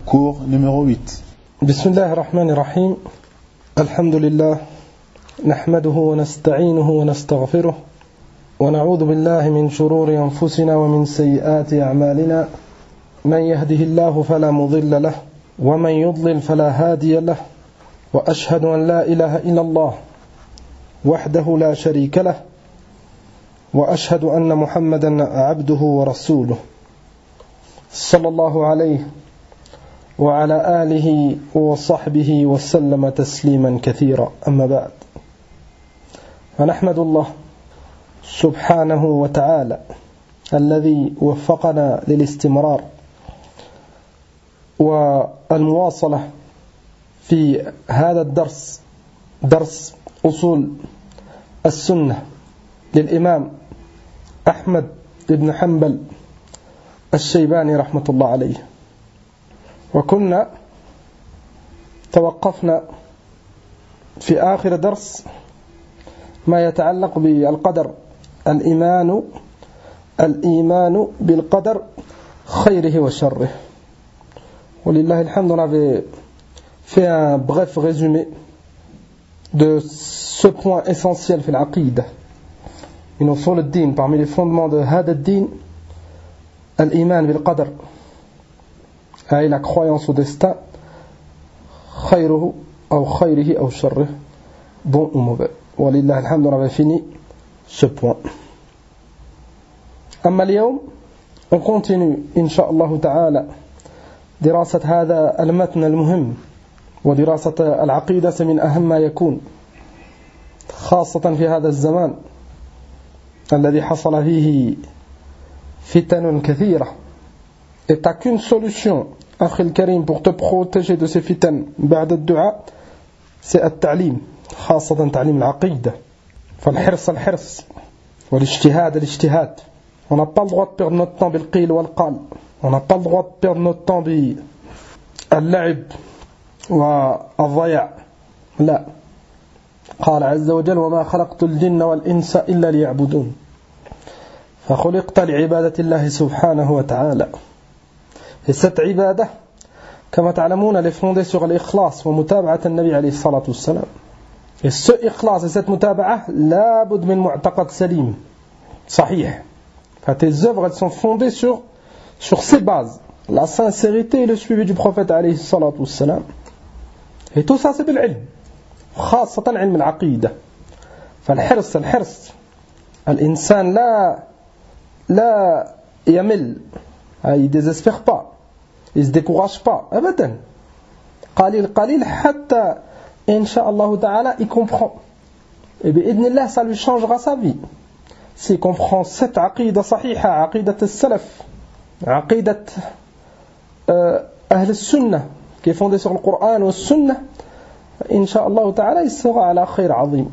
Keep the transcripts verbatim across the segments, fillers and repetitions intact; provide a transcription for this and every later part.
Cours numéro huit. بسم الله الرحمن الرحيم. الحمد لله نحمده ونستعينه ونستغفره ونعوذ بالله من شرور أنفسنا ومن سيئات أعمالنا. من يهده الله فلا مضل له ومن يضلل فلا هادي له، وأشهد أن لا إله إلا الله وحده لا شريك له، وأشهد أن محمدا عبده ورسوله صلى الله عليه وعلى آله وصحبه وسلم تسليما كثيرا. أما بعد، فنحمد الله سبحانه وتعالى الذي وفقنا للاستمرار والمواصلة في هذا الدرس، درس أصول السنة للإمام أحمد بن حنبل الشيباني رحمة الله عليه. وكنا توقفنا في آخر درس ما يتعلق بالقدر، الإيمان الإيمان بالقدر خيره وشره. ولله الحمد، on avait fait un bref résumé de ce point essentiel في العقيدة من أصول الدين. Parmi les fondements de هذا الدين الإيمان بالقدر، أي la croyance au destin، خيره أو خيره أو شره، bon ou mauvais. ولله الحمد، on avait fini ce point. أما اليوم on continue إن شاء الله تعالى دراسة هذا المتن المهم. ودراسة العقيدة من أهم ما يكون، خاصة في هذا الزمان الذي حصل فيه فتن كثيرة. Et t'as qu'une solution, أخي الكريم, pour te protéger de ces fitan بعد الدعاء, c'est التعليم، خاصة تعليم العقيدة. فالحرص الحرص والاجتهاد الاجتهاد. On n'a pas le droit de perdre notre temps بالقيل والقال. On n'a pas le droit de perdre notre temps باللعب والضياع. لا. قال عز وجل: وما خلقت الجن والإنس إلا ليعبدون. فخلقت لعبادة الله سبحانه وتعالى. Et cette عبادة كما تعلمون elle est fondée sur الإخلاص ومتابعة النبي عليه الصلاة والسلام. Et ce إخلاص et cette متابعة لا بد من معتقد سليم صحيح. Enfin, tes œuvres elles sont fondées sur sur ces bases, la sincérité et le suivi du prophète عليه الصلاة والسلام. Et tout ça c'est بالعلم، خاصة علم العقيدة. فالحرص الحرص الإنسان لا لا يمل، il désespère pas، il se décourage pas أبدا. قليل قليل حتى إن شاء الله تعالى il comprend. Et بإذن الله ça lui changera sa vie s'il comprend cette عقيدة صحيحة، عقيدة السلف، عقيدة أهل السنة qui est fondée sur le Coran et la Sunna. إن شاء الله تعالى il sera على خير عظيم.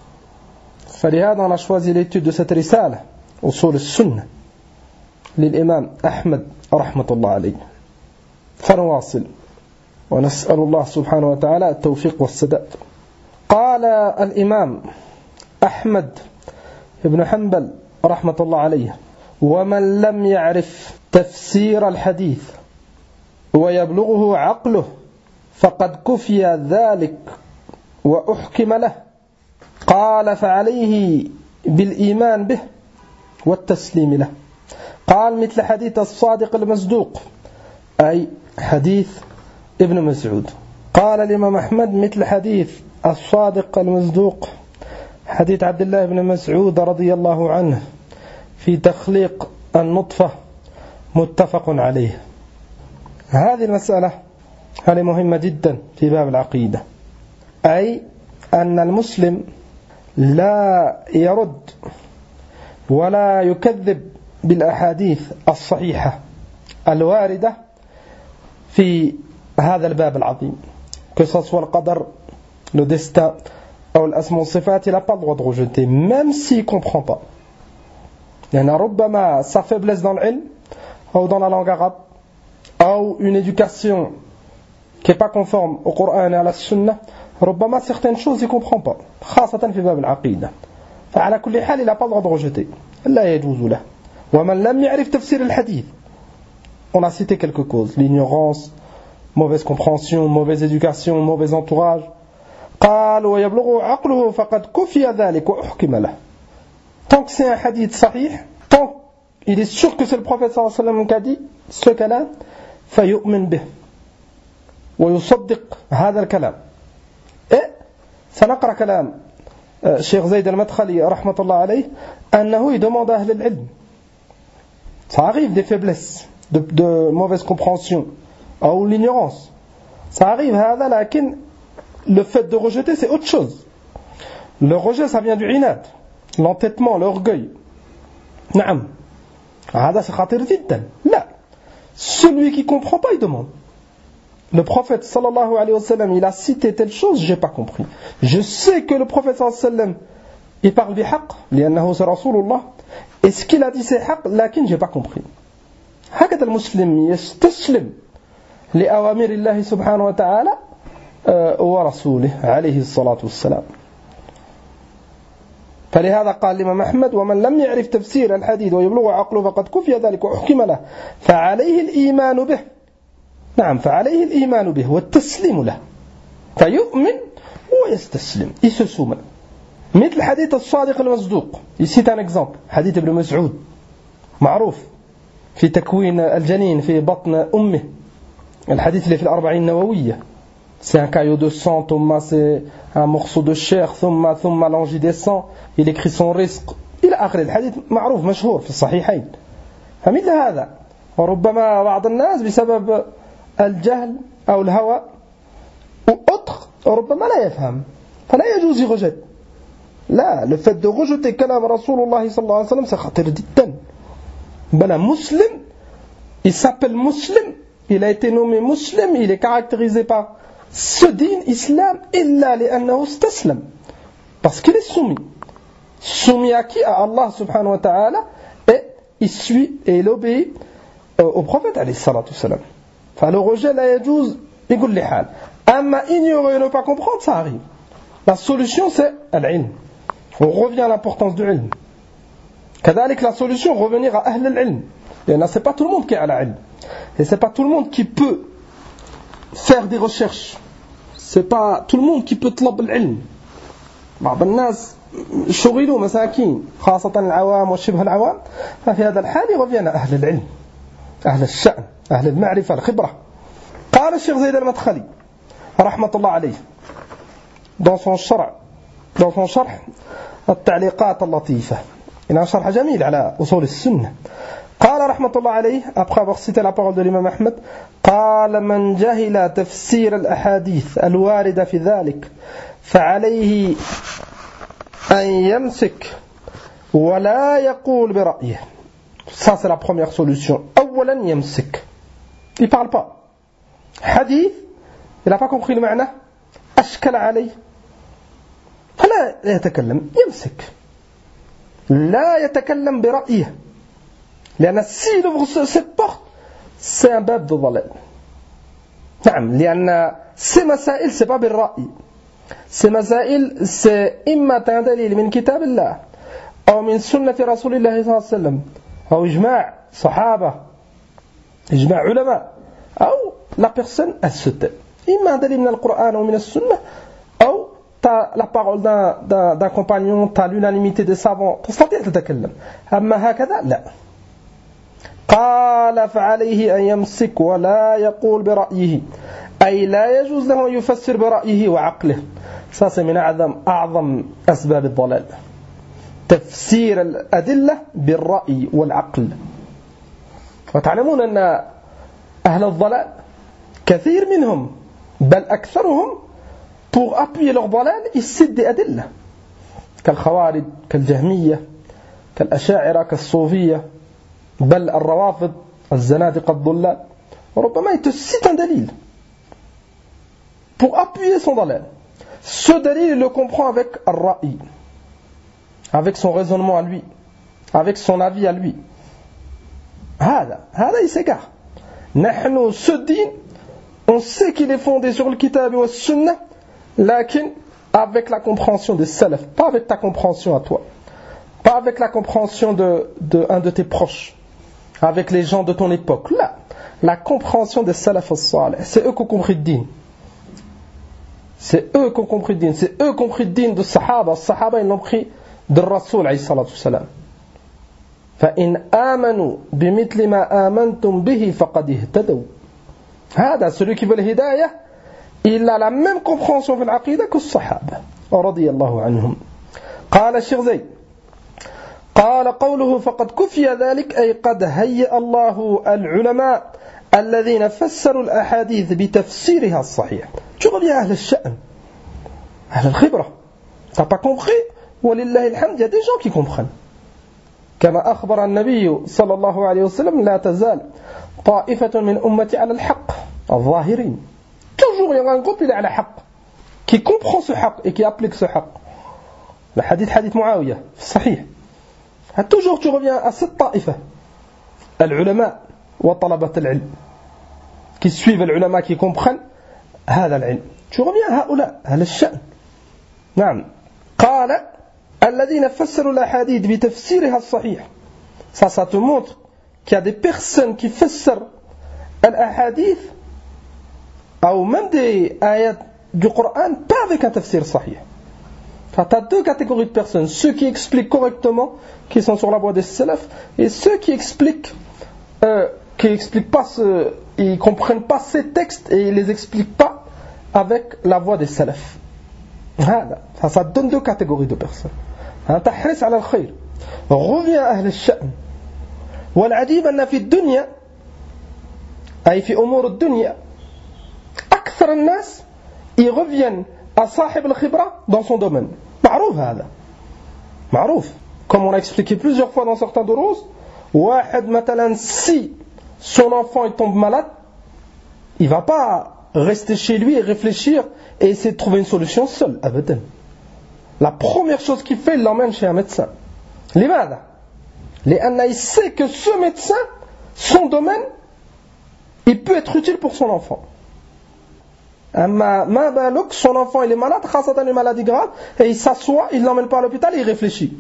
فلهذا on a choisi l'étude de cette رسالة أصول السنة للإمام أحمد رحمة الله عليه. فنواصل ونسأل الله سبحانه وتعالى التوفيق والسداد. قال الإمام أحمد بن حنبل رحمة الله عليه: ومن لم يعرف تفسير الحديث ويبلغه عقله فقد كفي ذلك وأحكم له. قال: فعليه بالإيمان به والتسليم له. قال: مثل حديث الصادق المصدوق، أي حديث ابن مسعود. قال الإمام أحمد: مثل حديث الصادق المصدوق حديث عبد الله بن مسعود رضي الله عنه في تخليق النطفة، متفق عليه. هذه المسألة هذه مهمة جدا في باب العقيدة، أي أن المسلم لا يرد ولا يكذب بالأحاديث الصحيحة الواردة في هذا الباب العظيم، que ce soit le qadar, le destin ou l'asma sifat, il n'a pas le droit de rejeter, même s'il ne comprend pas. Il y en a ربما sa faiblesse dans l'ilm ou dans la langue arabe ou une éducation qui n'est pas conforme au Coran et à la Sunna, ربما certaines choses il ne comprend pas، خاصة في باب العقيدة. فعلى كل حال il n'a pas le droit de rejeter، لا يجوز له. ومن لم يعرف تفسير الحديث، on a cité quelques causes: l'ignorance mauvaise compréhension, mauvaise éducation, mauvais entourage. قال ويبلغ عقله فقد كفي ذلك وأحكم له. Tant que c'est un hadith sahih, tant qu'il est sûr que c'est le prophète sallallahu alayhi wa sallam qui a dit ce kalam, فيؤمن به ويصدق هذا الكلام. Et سنقرأ كلام الشيخ زيد المدخلي رحمة الله عليه أنه يدمند أهل العلم. Ça arrive des faiblesses, de, de mauvaise compréhension ou l'ignorance. Ça arrive هذا, لكن le fait de rejeter c'est autre chose. Le rejet ça vient du inad, l'entêtement, l'orgueil. نعم هذا c'est خطير جدا. لا, celui qui comprend pas il demande. Le prophète sallallahu alayhi wa sallam il a cité telle chose, j'ai pas compris. Je sais que le prophète sallallahu alayhi wa sallam il parle بحق لأنه c'est رسول الله. Et ce qu'il a dit c'est حق, لكن j'ai pas compris. هكذا المسلم يستسلم لأوامر الله سبحانه وتعالى ورسوله عليه الصلاة والسلام. فلهذا قال الإمام أحمد ومن لم يعرف تفسير الحديث ويبلغ عقله فقد كفي ذلك وأحكم له فعليه الإيمان به. نعم فعليه الإيمان به والتسليم له فيؤمن ويستسلم il se soumet. مثل حديث الصادق المصدوق. Ici un exemple, حديث ابن مسعود معروف في تكوين الجنين في بطن أمه, الحديث اللي في الأربعين النووية. C'est un caillot de sang, ثم c'est un morceau de chair, ثم ثم l'ange descend, il écrit son risque إلى آخر. الحديث معروف مشهور في الصحيحين. فمثل هذا وربما بعض الناس بسبب الجهل أو الهوى ou autre ربما لا يفهم فلا يجوز يرجت. لا, le fait de rejeter كلام رسول الله صلى الله عليه وسلم c'est خطير جدا. بل مسلم, il s'appelle مسلم, il a été nommé مسلم, il est caractérisé par ce din islam إلا لأنه استسلم, parce qu'il est soumis. Soumis à qui? À Allah subhanahu wa ta'ala, et il suit et il obéit au prophète alayhi salatu wassalam. Enfin, le rejet la yajouz بكل حال. أما ignorer et ne pas comprendre, ça arrive. La solution c'est al-ilm. On revient à l'importance du ilm. كذلك la solution, revenir à ahl al-ilm. Et là, c'est pas tout le monde qui est à la ilm. Et c'est pas tout le monde qui peut faire des recherches. C'est pas tout le monde qui peut طلب العلم. بعض الناس شغلوا مساكين خاصة العوام وشبه العوام. ففي هذا الحال reviennent à أهل العلم, أهل الشأن, أهل المعرفة, الخبرة. قال الشيخ زيد المدخلي رحمة الله عليه dans son شرح dans son شرح التعليقات اللطيفة, il a un شرح جميل على أصول السنة. قال رحمة الله عليه, après avoir cité la parole de l'imam Ahmed, قال من جهل تفسير الأحاديث الواردة في ذلك فعليه أن يمسك ولا يقول برأيه. Ça c'est la première solution. أولا يمسك, il ne parle pas. Hadith, il n'a pas compris le معنى, أشكل عليه, فلا يتكلم, يمسك, لا يتكلم برأيه. لأن s'il ouvre cette porte, c'est un bab de ضلال. نعم, لأن ces مسائل c'est pas بالرأي. ces مسائل c'est إما دليل من كتاب الله أو من سنة رسول الله صلى الله عليه وسلم أو إجماع صحابة, إجماع علماء, أو la personne elle se tait. إما دليل من القرآن أو من السنة, أو t'as la parole d'un, d'un, d'un compagnon, t'as l'unanimité des savants, تستطيع تتكلم. أما هكذا لا. قال فعليه أن يمسك ولا يقول برأيه, أي لا يجوز له أن يفسر برأيه وعقله. ça c'est من أعظم أعظم أسباب الضلال, تفسير الأدلة بالرأي والعقل. وتعلمون أن أهل الضلال كثير منهم بل أكثرهم pour appuyer leur ضلال ils citent des أدلة كالخوارج, كالجهمية, كالأشاعرة, كالصوفية, بل الروافض, الزنادقة الضلال. وربما il te cite un dalil pour appuyer son dalal. Ce dalil il le comprend avec الرأي, avec son raisonnement à lui, avec son avis à lui. هذا هذا il s'égare. نحن ce din on sait qu'il est fondé sur le kitab et la sunna, lakin avec la compréhension des salaf, pas avec ta compréhension à toi, pas avec la compréhension de, de un de tes proches, avec les gens de ton époque. Là, la compréhension des salaf as-salih. C'est eux qui ont compris le din. C'est eux qui ont compris le din. C'est eux qui ont compris le din de Sahaba. Les Sahaba, ils l'ont pris de Rasoul, alayhi salatu wassalam. فَإِنْ آمَنُوا بِمِثْلِ مَا آمَنْتُمْ بِهِ فَقَدْ اهْتَدَوْا. هذا, celui qui veut le hidayah, il a la même compréhension في العقيدة que الصحابة رضي الله عنهم. قال الشيخ زيد قال قوله فقد كفي ذلك أي قد هيأ الله العلماء الذين فسروا الأحاديث بتفسيرها الصحيح. Tu reviens à أهل الشأن, أهل الخبرة. T'as pas compris? ولله الحمد, il y a des gens qui comprennent. كما أخبر النبي صلى الله عليه وسلم لا تزال طائفة من أمتي على الحق الظاهرين. Toujours il y aura un groupe, il est à la haqq, qui comprend ce haqq et qui applique ce haqq. Le hadith, hadith Muawiyah, sahih. Toujours tu reviens à cette ta'ifa, al-ulama wa talabat al-ilm, qui suivent l'ulama, qui comprennent هذا العلم. Tu reviens à هؤلاء, هذا الشأن. نعم. قال الذين فسروا الأحاديث بتفسيرها الصحيح. Ça, ça te montre qu'il y a des personnes qui fassarent al-ahadith ou même des ayats du Coran pas avec un tafsir sahih. Tu as deux catégories de personnes, ceux qui expliquent correctement, qui sont sur la voie des salaf, et ceux qui expliquent euh, qui expliquent pas ce, ils comprennent pas ces textes et ils les expliquent pas avec la voie des salaf. Ça, ça donne deux catégories de personnes. تحرص على الخير. reviens à أهل الشأن. والعجيب أن في الدنيا أي في أمور الدنيا أكثر الناس ils reviennent à صاحب الخبرة dans son domaine. معروف هذا. معروف. Comme on a expliqué plusieurs fois dans certains دروس, واحد مثلا si son enfant il tombe malade, il va pas rester chez lui et réfléchir et essayer de trouver une solution seul. أبدا. La première chose qu'il fait, il l'emmène chez un médecin. لماذا؟ لأن il sait que ce médecin, son domaine, il peut être utile pour son enfant. أما ما بالك, son enfant il est malade, خاصة une maladie grave, et il s'assoit, il l'emmène pas à l'hôpital et il réfléchit.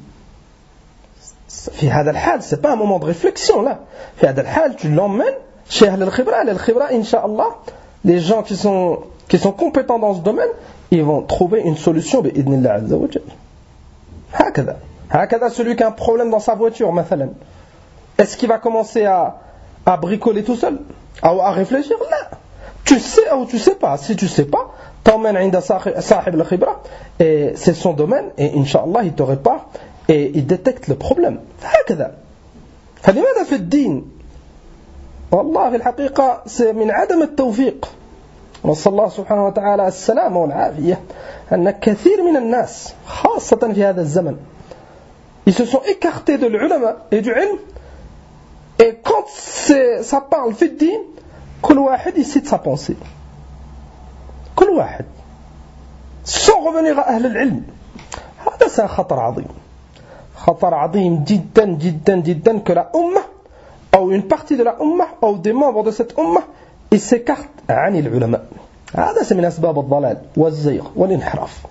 في هذا الحال, c'est pas un moment de réflexion là. في هذا الحال, tu l'emmènes chez أهل الخبرة. أهل الخبرة, Inch'Allah, les gens qui sont, qui sont compétents dans ce domaine, ils vont trouver une solution بإذن الله عز وجل. هكذا. هكذا celui qui a un problème dans sa voiture, مثلا. Est-ce qu'il va commencer à, à bricoler tout seul? À, à réfléchir? Là. Tu sais ou tu sais pas. Si tu sais pas, t'emmènes عند صاحب الخبرة et c'est son domaine et Inch'Allah il te répare et il détecte le problème. هكذا. فلماذا في الدين؟ والله في الحقيقة c'est من عدم التوفيق. نسأل الله سبحانه وتعالى السلامة والعافية. أن كثير من الناس خاصة في هذا الزمن ils se sont écartés de l'ulama et du ilm, et quand ça parle في الدين كل واحد il cite sa pensée, كل واحد sans revenir à أهل العلم. هذا c'est un خطر عظيم, خطر عظيم جدا جدا جدا que la ummah ou une partie de la ummah ou des membres de cette ummah ils s'écartent عن العلماء. هذا c'est من أسباب الضلال والزيغ والانحراف.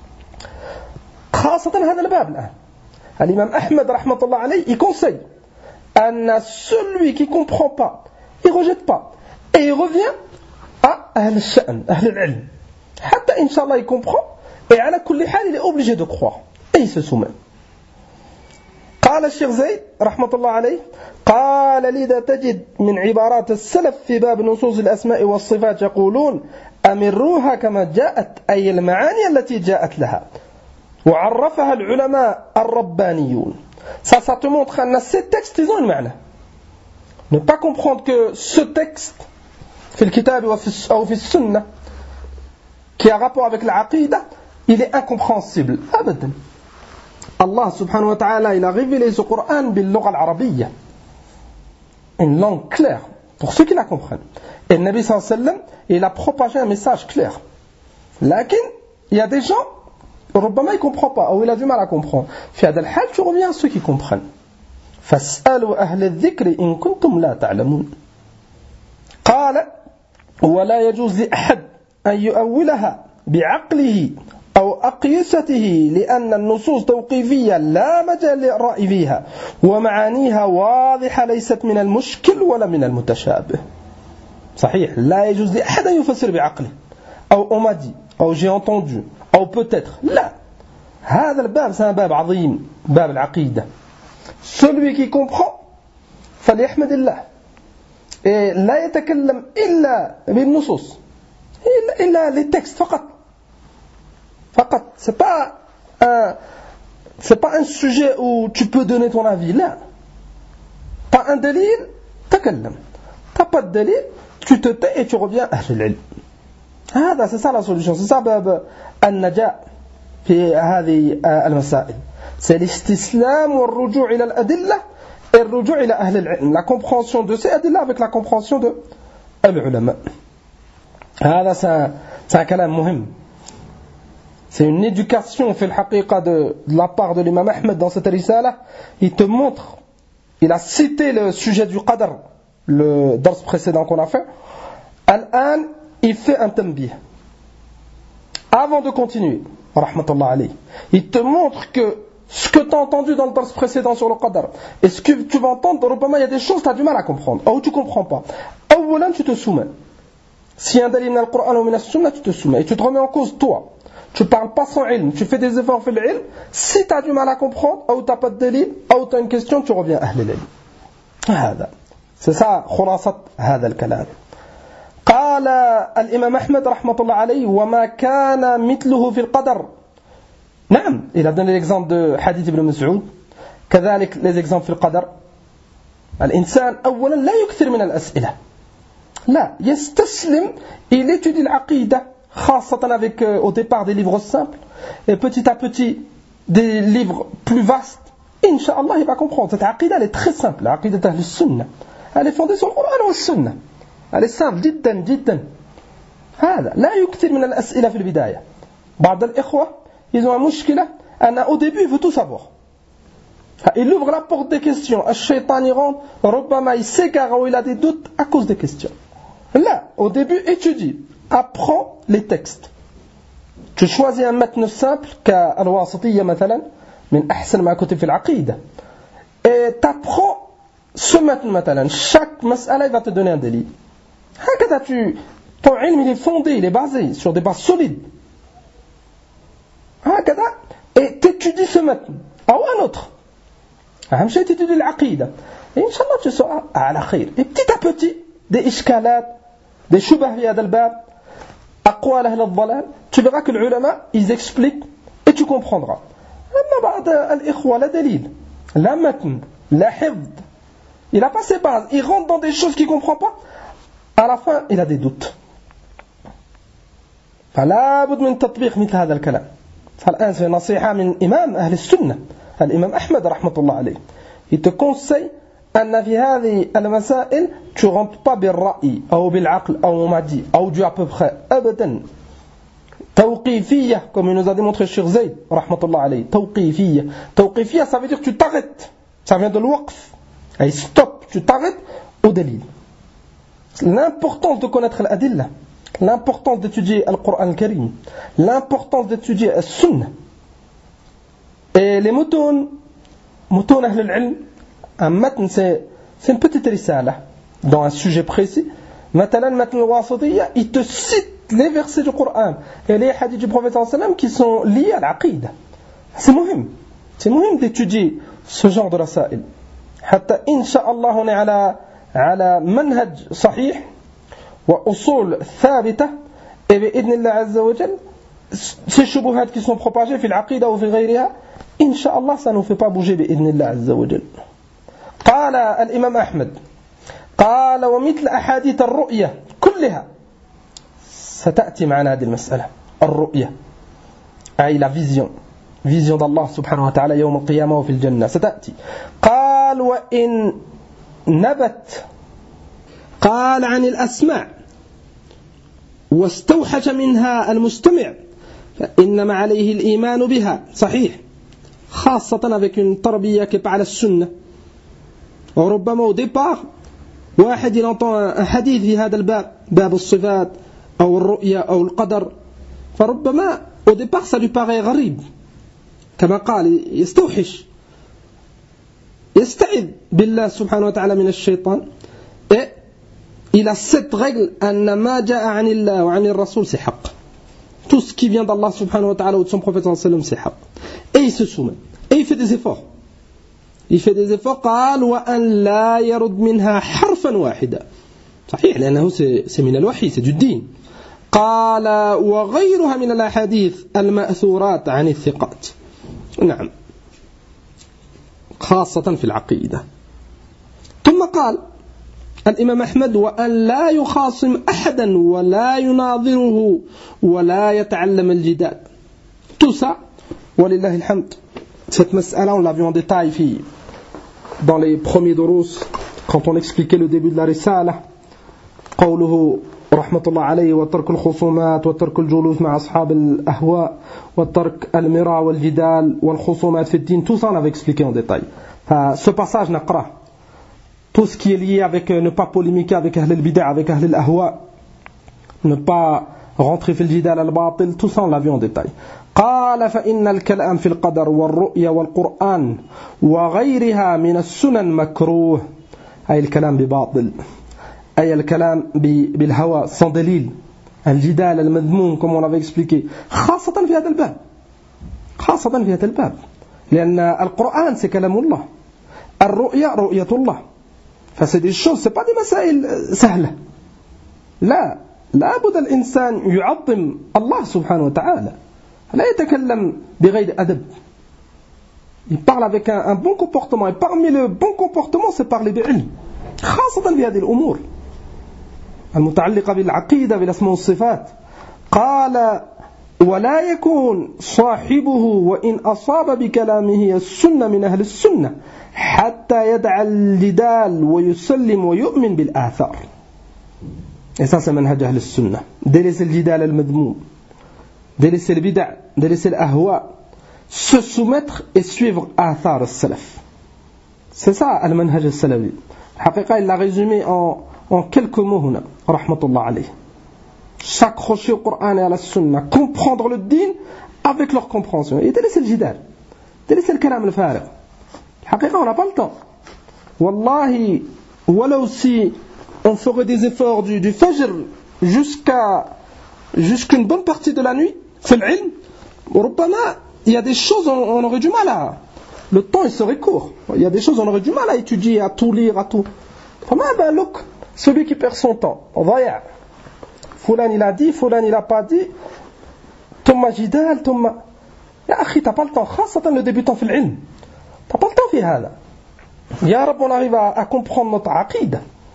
خاصة هذا الباب الآن. L'imam Ahmed rahmatullah alayhi, il conseille à celui qui ne comprend pas, il ne rejette pas, et il revient à Ahl al-Sha'n, Ahl al-Ilm. Hatta Inch'Allah il comprend, et à la kulli hal il est obligé de croire, et il se soumet. قال الشيخ زيد رحمة الله عليه قال لذا تجد من عبارات السلف في باب نصوص الأسماء والصفات يقولون أمروها كما جاءت أي المعاني التي جاءت لها وعرفها العلماء الربانيون. Ça, ça te montre que ces textes, ils ont une معنى. Ne pas comprendre que ce texte, في الكتاب أو في السنة, qui a rapport avec l'aqida, il est incompréhensible. أبدا. Allah subhanahu wa ta'ala, il a révélé ce Coran باللغة العربية. Une langue claire, pour ceux qui la comprennent. Et le Nabi sallallahu alayhi wa sallam, il a propagé un message clair. Lakin, il y a des gens, ربما il ne comprend pas, ou il a du mal à comprendre. في هذا الحال, tu reviens à ceux qui comprennent. فاسألوا أهل الذكر إن كنتم لا تعلمون. قال ولا يجوز لأحد أن يؤولها بعقله أو أقيسته لأن النصوص توقيفية لا مجال للرأي فيها ومعانيها واضحة ليست من المشكل ولا من المتشابه. صحيح لا يجوز لأحد أن يفسر بعقله أو on m'a dit أو j'ai entendu أو peut-être لا هذا الباب c'est un باب عظيم باب العقيدة celui qui comprend فليحمد الله et لا يتكلم إلا بالنصوص إلا, إلا les textes فقط فقط c'est pas un c'est pas un sujet où tu peux donner ton avis là pas un دليل تكلم t'as pas de دليل tu te tais et tu reviens à أهل العلم هذا c'est ça la solution c'est ça باب النجاة في هذه المسائل c'est l'istislam والرجوع إلى الأدلة et le rujou' إلى أهل العلم la compréhension de ces adilla avec la compréhension de العلماء هذا c'est un كلام مهم c'est une éducation في الحقيقة de, de la part de l'imam Ahmed dans cette risala il te montre il a cité le sujet du qadr le dars précédent qu'on a fait الآن il fait un tanbih avant de continuer rahmatullah alayhi il te montre que ce que tu as entendu dans le dars précédent sur le qadr et ce que tu vas entendre ربما il y a des choses que tu as du mal à comprendre ou tu comprends pas أولا tu te soumets si y a un dalil من القرآن ou من السنة tu te soumets et tu te remets en cause toi tu parles pas sans ilm tu fais des efforts في العلم si tu as du mal à comprendre ou tu n'as pas de dalil ou tu as une question tu reviens à أهل العلم هذا c'est ça خلاصة هذا الكلام قال الإمام أحمد رحمة الله عليه وما كان مثله في القدر نعم il a donné l'exemple de حديث ابن مسعود كذلك les exemples في القدر الإنسان أولا لا يكثر من الأسئلة لا يستسلم il étudie العقيدة خاصة avec euh, au départ des livres simples et petit à petit des livres plus vastes Inch'Allah il va comprendre cette عقيدة elle est très simple العقيدة أهل السنة elle est fondée sur le Coran والسنة elle est simple جدا جدا هذا لا يكثر من الأسئلة في البداية بعض الإخوة ils ont un مشكلة أنا au début il veut tout savoir il ouvre la porte des questions الشيطان il rentre ربما il s'égare ou il a des doutes à cause des questions là au début étudie apprends les textes tu choisis un matn simple كالواسطية مثلا من أحسن ما كتب في العقيدة et t'apprends ce matn مثلا chaque مسألة il va te donner un délit هكذا tu ton ilm il est fondé il est basé sur des bases solides هكذا et t'étudies ce matn ou un autre أهم شيء تétudies العقيدة et Inch'Allah tu seras على خير et petit à petit des إشكالات des شبه في هذا الباب أقوال أهل الضلال tu verras que les ulama ils expliquent et tu comprendras أما بعض الإخوة لا دليل لا متن لا حفظ il a pas ses bases il rentre dans des choses qu'il ne comprend pas à la fin il a des doutes فلا بد من تطبيق مثل هذا الكلام فالآن c'est نصيحة من إمام أهل السنة الإمام أحمد رحمة الله عليه il te conseille أن في هذه المسائل tu rentres pas بالرأي أو بالعقل أو ما dit أو du à peu près أبدا توقيفية comme il nous a démontré Cheikh Zayd رحمة الله عليه توقيفية توقيفية ça veut dire que tu t'arrêtes ça vient de l'waqf et stop tu t'arrêtes au dalil l'importance de connaître l'adilla l'importance d'étudier le Coran al-Karim l'importance d'étudier la Sunna et les moutons moutons أهل العلم un matn c'est, c'est une petite risala dans un sujet précis مثلا matn al-Wasitiyya il te cite les versets du Coran et les hadiths du prophète sallallahu alayhi wa sallam qui sont liés à l'aqida c'est muhim c'est muhim d'étudier ce genre de rasail حتى إن شاء الله on est على على منهج صحيح وأصول ثابتة et بإذن الله عز وجل ces شبهات qui sont propagées في العقيدة وفي غيرها إن شاء الله ça nous fait pas bouger بإذن الله عز وجل قال الإمام أحمد قال ومثل أحاديث الرؤية كلها ستأتي معنا هذه المسألة الرؤية أي la vision vision d'Allah سبحانه وتعالى يوم القيامة وفي الجنة ستأتي قال وإن نبت قال عن الأسماع واستوحش منها المستمع فإنما عليه الإيمان بها صحيح خاصة avec une تربية qui est pas على السنة وربما au départ واحد il entend un hadith في هذا الباب باب الصفات أو الرؤية أو القدر فربما au départ ça lui paraît غريب كما قال يستوحش يستعذ بالله سبحانه وتعالى من الشيطان et il a cette règle, أن ما جاء عن الله وعن الرسول c'est حق. Tout ce qui vient d'Allah subhanahu wa ta'ala ou de son prophète sallallahu alayhi wa sallam c'est حق. Et il se soumet. Et il fait des efforts. Il fait des efforts. قال وأن لا يرد منها حرفا واحدا. صحيح لأنه c'est من الوحي, c'est du din. قال وغيرها من الأحاديث المأثورات عن الثقات. نعم. خاصة في العقيدة. ثم قال الإمام أحمد وأن لا يخاصم أحدا ولا يناظره ولا يتعلم الجدال. Tout ça, ولله الحمد. Cette مسألة, on l'a vu en détail dans les premiers durus, quand on expliquait le début de la risala. قوله رحمة الله عليه وترك الخصومات وترك الجلوس مع أصحاب الأهواء وترك المراء والجدال والخصومات في الدين. Tout ça, on avait expliqué en détail. Ce passage, نقرأ. Tout ce qui est lié avec ne pas polémiquer avec Ahl al-Bida', avec Ahl al-Ahwa, ne pas rentrer في الجدال الباطل, tout ça on l'a vu en détail. قال فإن الكلام في القدر والرؤيا والقرآن وغيرها من السنن مكروه. أي الكلام بباطل, أي الكلام بالهوى sans دليل, الجدال المذموم comme on l'avait expliqué, خاصة في هذا الباب, خاصة في هذا الباب, لأن القرآن c'est كلام الله, الرؤيا رؤية الله. فسي دي choses, c'est pas des مسائل سهلة. لا لابد الإنسان يعظم الله سبحانه وتعالى, لا يتكلم بغير أدب. Il parle avec un, un bon comportement, et parmi le bon comportement c'est parler بعلم, خاصة في هذه الأمور المتعلقة بالعقيدة بالأسماء والصفات. قال ولا يكون صاحبه وإن أصاب بكلامه السنة من أهل السنة حتى يدع الجدال ويسلم ويؤمن بالآثار. Et ça c'est منهج أهل السنة, délaisser le jidal al-madmoum, délaisser le bid'a, délaisser l'ahwa, se soumettre et suivre آثار السلف. C'est ça al-manhaj al-salafi. حقيقة il l'a résumé en, en quelques mots هنا رحمة الله عليه. S'accrocher au Coran et à la Sunna, comprendre le din avec leur compréhension, et délaisser le jidal, délaisser le kalam al-farig. حقيقة on n'a pas le temps. Wallahi, ولو si on ferait des efforts du, du fajr jusqu'à jusqu'une bonne partie de la nuit, في العلم, ربما il y a des choses on, on aurait du mal à, le temps il serait court, il y a des choses on aurait du mal à étudier, à tout lire, à tout. فما بالك celui qui perd son temps, ضيع, فلان il a dit, فلان il a pas dit, ثم جدال ثم يا أخي t'as pas le temps, خاصة le débutant في العلم, t'as pas le temps في هذا. يا رب on arrive à, à comprendre notre عقيدة.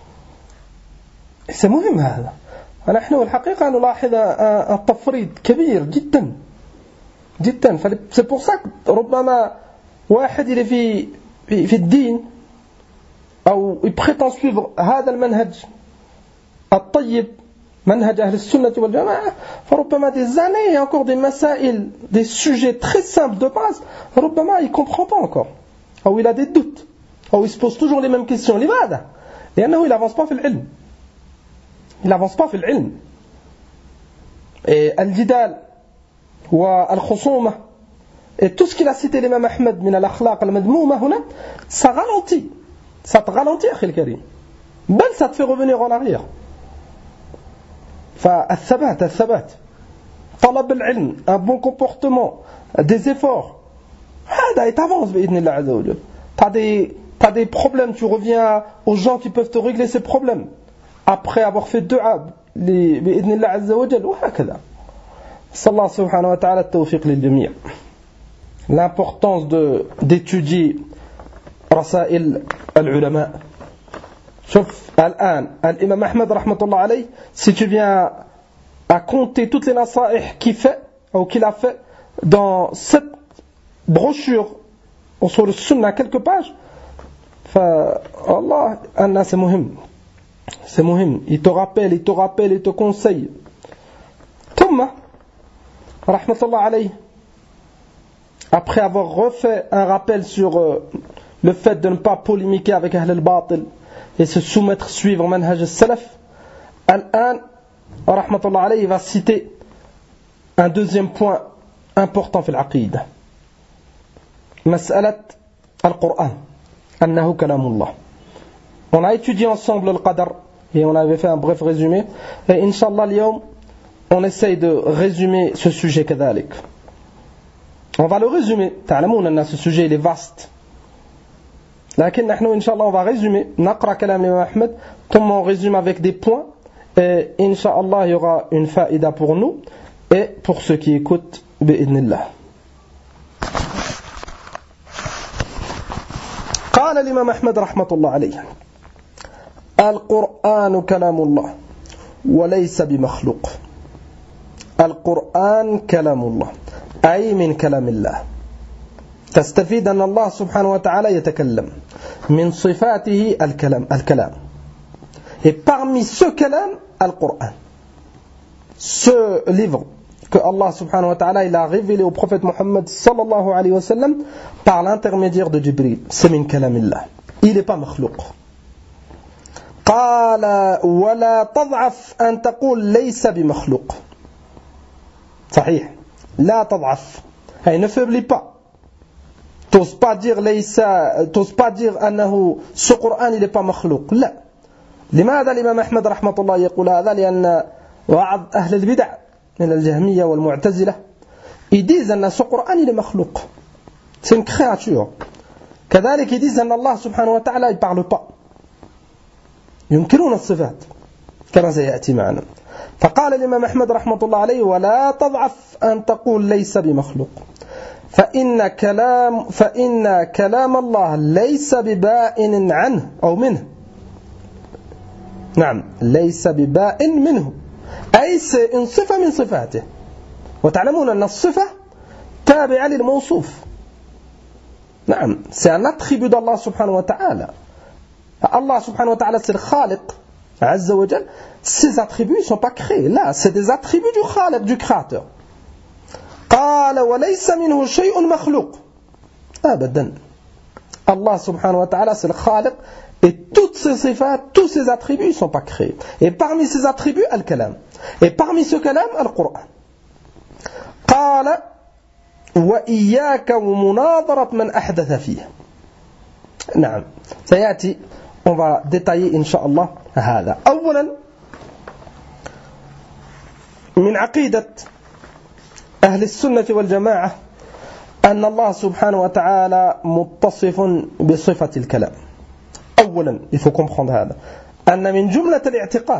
C'est مهم هذا. نحن الحقيقة نلاحظ التفريط كبير جدا جدا. C'est pour ça que ربما واحد اللي في في, في الدين أو يبprétend suivre هذا المنهج الطيب, منهج أهل السنة والجماعة, فربما des années et encore des مسائل, des sujets très simples de base, ربما il comprend pas encore, ou il a des doutes, ou il se pose toujours les mêmes questions. لماذا؟ لأنه il avance pas في العلم. Il n'avance pas في العلم. Et الجدال والخصومة et tout ce qu'il a cité l'imam Ahmed من الأخلاق المذمومة هنا, ça ralentit, ça te ralentit أخي الكريم, بل ça te fait revenir en arrière. فالثبات الثبات طلب العلم, un bon comportement, des efforts, هذا يتavance بإذن الله عز وجل. T'as des, t'as des problèmes, tu reviens aux gens qui peuvent te régler ces problèmes après avoir fait dua بإذن الله عز وجل, وهكذا. صلى الله سبحانه وتعالى التوفيق للجميع. L'importance de, d'étudier رسائل العلماء. شوف الآن الإمام أحمد رحمة الله عليه, si tu viens à compter toutes les nasaih qu'il fait ou qu'il a fait dans cette brochure sur le sunna, quelques pages, فالله أن c'est مهم, c'est مهم. Il te rappelle, il te rappelle, il te conseille. ثم رحمة الله عليه, après avoir refait un rappel sur euh, le fait de ne pas polémiquer avec Ahl al-Batil et se soumettre, suivre manhaj al-Salaf, Al-An, rahmatullah alayhi, il va citer un deuxième point important في العقيدة, مسألة القرآن أنه كلام الله. On a étudié ensemble le qadar, et on avait fait un bref résumé. Et Inch'Allah, اليوم, on essaye de résumer ce sujet كذلك. On va le résumer. تعلمون أن ce sujet il est vaste. لكن نحن إن شاء الله on va résumer. نقرأ كلام الإمام أحمد ثم on résume avec des points. Et Inch'Allah, il y aura une faïda pour nous et pour ceux qui écoutent بإذن الله. قال الإمام أحمد رحمة الله عليه: القرآن كلام الله وليس بمخلوق. القرآن كلام الله أي من كلام الله. تستفيد أن الله سبحانه وتعالى يتكلم من صفاته الكلام الكلام et parmi ce kalam al-Qur'an, ce livre que Allah subhanahu wa ta'ala il a révélé au prophète Muhammad sallallahu alayhi wa sallam par l'intermédiaire de Jibril, c'est min kalamillah, il n'est pas makhlouq. قال ولا تضعف أن تقول ليس بمخلوق. صحيح لا تضعف, il ne faiblit pas. T'oses pas dire ليس, t'oses pas dire أنه ce Coran il n'est pas makhlouq. لا. لماذا الإمام أحمد رحمة الله يقول هذا؟ لأن بعض أهل البدع من الجهمية والمعتزلة ils disent أن ce Coran il est makhlouq, c'est une créature. كذلك ils disent أن الله سبحانه وتعالى il parle pas, ينكرون الصفات كما سيأتي معنا. فقال الإمام أحمد رحمة الله عليه: ولا تضعف أن تقول ليس بمخلوق فإن كلام فإن كلام الله ليس ببائن عنه أو منه. نعم ليس ببائن منه أي إن صفة من صفاته. وتعلمون أن الصفة تابعة للموصوف. نعم c'est un attribut d'Allah subhanahu wa ta'ala. Allah subhanahu wa ta'ala c'est le khaliq azza wa jal. Ces attributs ne sont pas créés là, c'est des attributs du khaliq, du créateur. قال وليس منه شيء مخلوق أبدا. Allah subhanahu wa ta'ala c'est le khaliq et toutes ces sifat, tous ces attributs ne sont pas créés. Et parmi ces attributs, al-kalam. Et parmi ce kalam, al-Qur'an. قال وإياك ومناظرة من أحدث فيه. نعم سيأتي, on va détailler إن شاء الله هذا. أولا من عقيدة أهل السنة والجماعة أن الله سبحانه وتعالى متصف بصفة الكلام. أولا il faut comprendre هذا أن من جملة الاعتقاد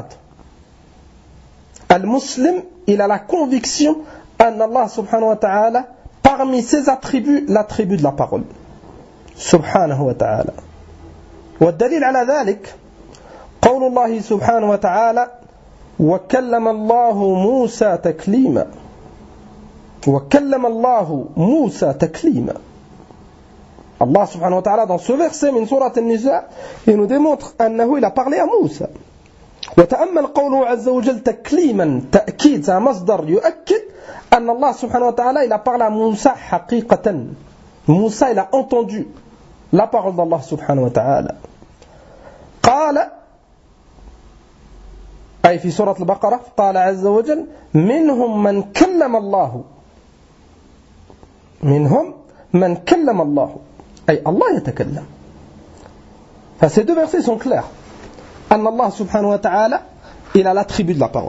المسلم il a la conviction أن الله سبحانه وتعالى parmi ses attributs l'attribut de la parole سبحانه وتعالى. والدليل على ذلك قول الله سبحانه وتعالى: وكلم الله موسى تكليما. وكلم الله موسى تكليما. Allah subhanahu wa ta'ala dans ce verset من سورة النساء il nous démontre أنه il a parlé à Moussa. وتأمل قوله عز وجل تكليما تأكيد, c'est un مصدر يؤكد أن الله سبحانه وتعالى il a parlé à Moussa حقيقة. Moussa il a entendu la parole d'Allah سبحانه وتعالى. قال أي في سورة البقرة قال عز وجل منهم من كلم الله منهم من كلم الله أي الله يتكلم. Enfin, ces deux versets sont clairs. أن الله سبحانه وتعالى il a l'attribut de la parole.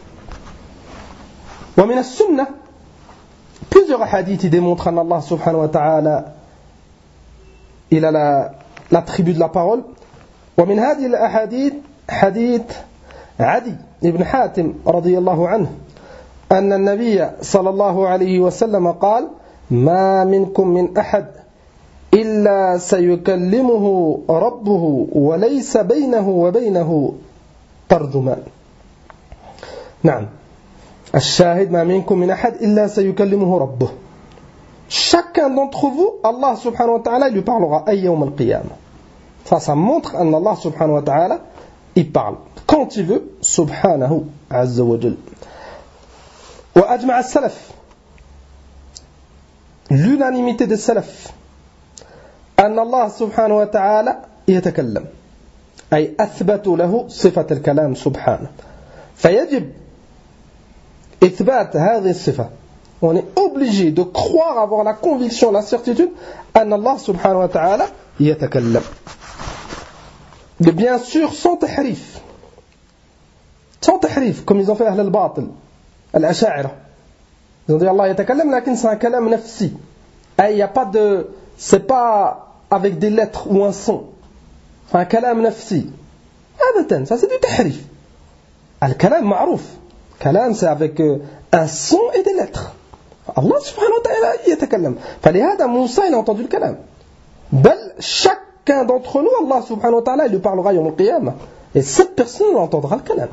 ومن السنة plusieurs hadiths démontrent أن الله سبحانه وتعالى il a la, l'attribut de la parole. ومن هذه الأحاديث حديث عدي بن حاتم رضي الله عنه أن النبي صلى الله عليه وسلم قال: ما منكم من أحد إلا سيكلمه ربه وليس بينه وبينه ترجمان. نعم الشاهد ما منكم من أحد إلا سيكلمه ربه. Chacun d'entre vous, Allah subhanahu wa ta'ala lui parlera أي يوم القيامة. Ça, ça montre أن Allah subhanahu wa ta'ala il parle quand il veut subhanahu azza wa jal. وأجمع السلف, l'unanimité des salaf, أن الله سبحانه وتعالى يتكلم أي أثبتوا له صفة الكلام سبحانه. فيجب إثبات هذه الصفة. On est obligé de croire, avoir la conviction, la certitude أن الله سبحانه وتعالى يتكلم. Mais bien sûr sans tahrif, sans tahrif, comme ils ont fait Ahl al-Batil, al-Asha'ira. Ils ont dit Allah yatakallam, lakin c'est un kalam nafsi. Il n'y a pas de, c'est pas avec des lettres ou un son. C'est un kalam nafsi. Abadan, ça c'est du tahrif. Al-kalam ma'rouf. Kalam c'est avec un son et des lettres. Allah subhanahu wa ta'ala yatakallam. فلهذا Moussa il a entendu le kalam. Bel, chacun d'entre nous, Allah subhanahu wa ta'ala il lui parlera yawm al-qiyamah. Et cette personne entendra le kalam.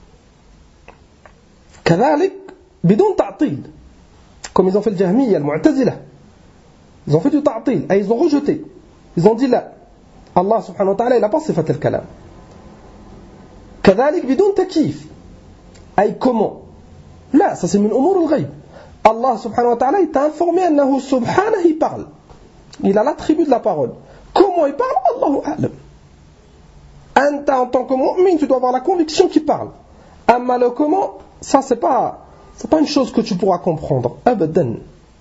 كذلك بدون تعطيل. Comme ils ont fait le Jahmiyya, le Mu'tazila. Ils ont fait du ta'til, et ils ont rejeté. Ils ont dit là, Allah subhanahu wa ta'ala il n'a pas صفة الكلام. كذلك بدون تكييف. أي comment? Là, ça c'est من أمور الغيب. Allah subhanahu wa ta'ala il t'a informé أنه subhanahu il parle. Il a l'attribut de la parole. Comment il parle? Allahu a'lam. Anta en tant que mu'min, tu dois avoir la conviction qu'il parle. Amma le comment, ça c'est pas, c'est pas une chose que tu pourras comprendre. Abadan.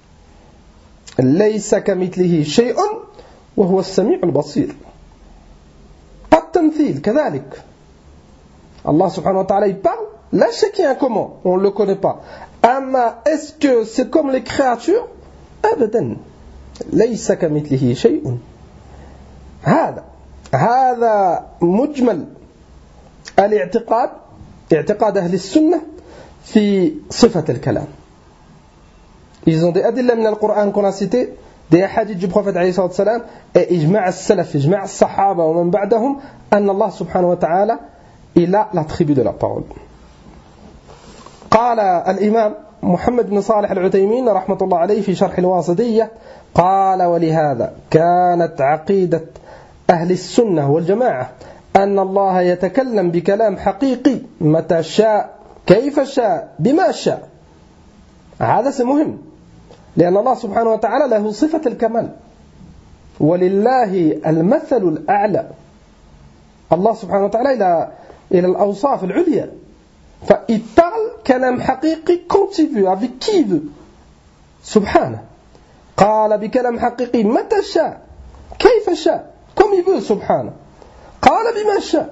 ليس كمثله شيء وهو السميع البصير. Pas de tamthil, كذلك. Allah subhanahu wa ta'ala il parle, là c'est qu'il y a un comment, on ne le connaît pas. Amma est-ce que c'est comme les créatures? أبدا. ليس كمثله شيء. هذا هذا مجمل الاعتقاد اعتقاد أهل السنة في صفة الكلام. Ils ont des adilla min al-Qur'an qu'on a cité, des hadiths du prophète alayhi salatu wassalam, et ijma' al-salaf, ijma' al-sahaba wa man ba'dahum, anna Allah subhanahu wa ta'ala, il a l'attribut de la parole. قال الإمام محمد بن صالح العثيمين رحمة الله عليه في شرح الواسطية قال ولهذا كانت عقيدة أهل السنة والجماعة أن الله يتكلم بكلام حقيقي متى شاء كيف شاء بما شاء. هذا سمهم لأن الله سبحانه وتعالى له صفة الكمال ولله المثل الأعلى. الله سبحانه وتعالى إلى إلى الأوصاف العليا. فإil parle كلام حقيقي quand il veut avec qui il veut سبحانه. قال بكلام حقيقي متى شاء كيف شاء comme il veut سبحانه. قال بما شاء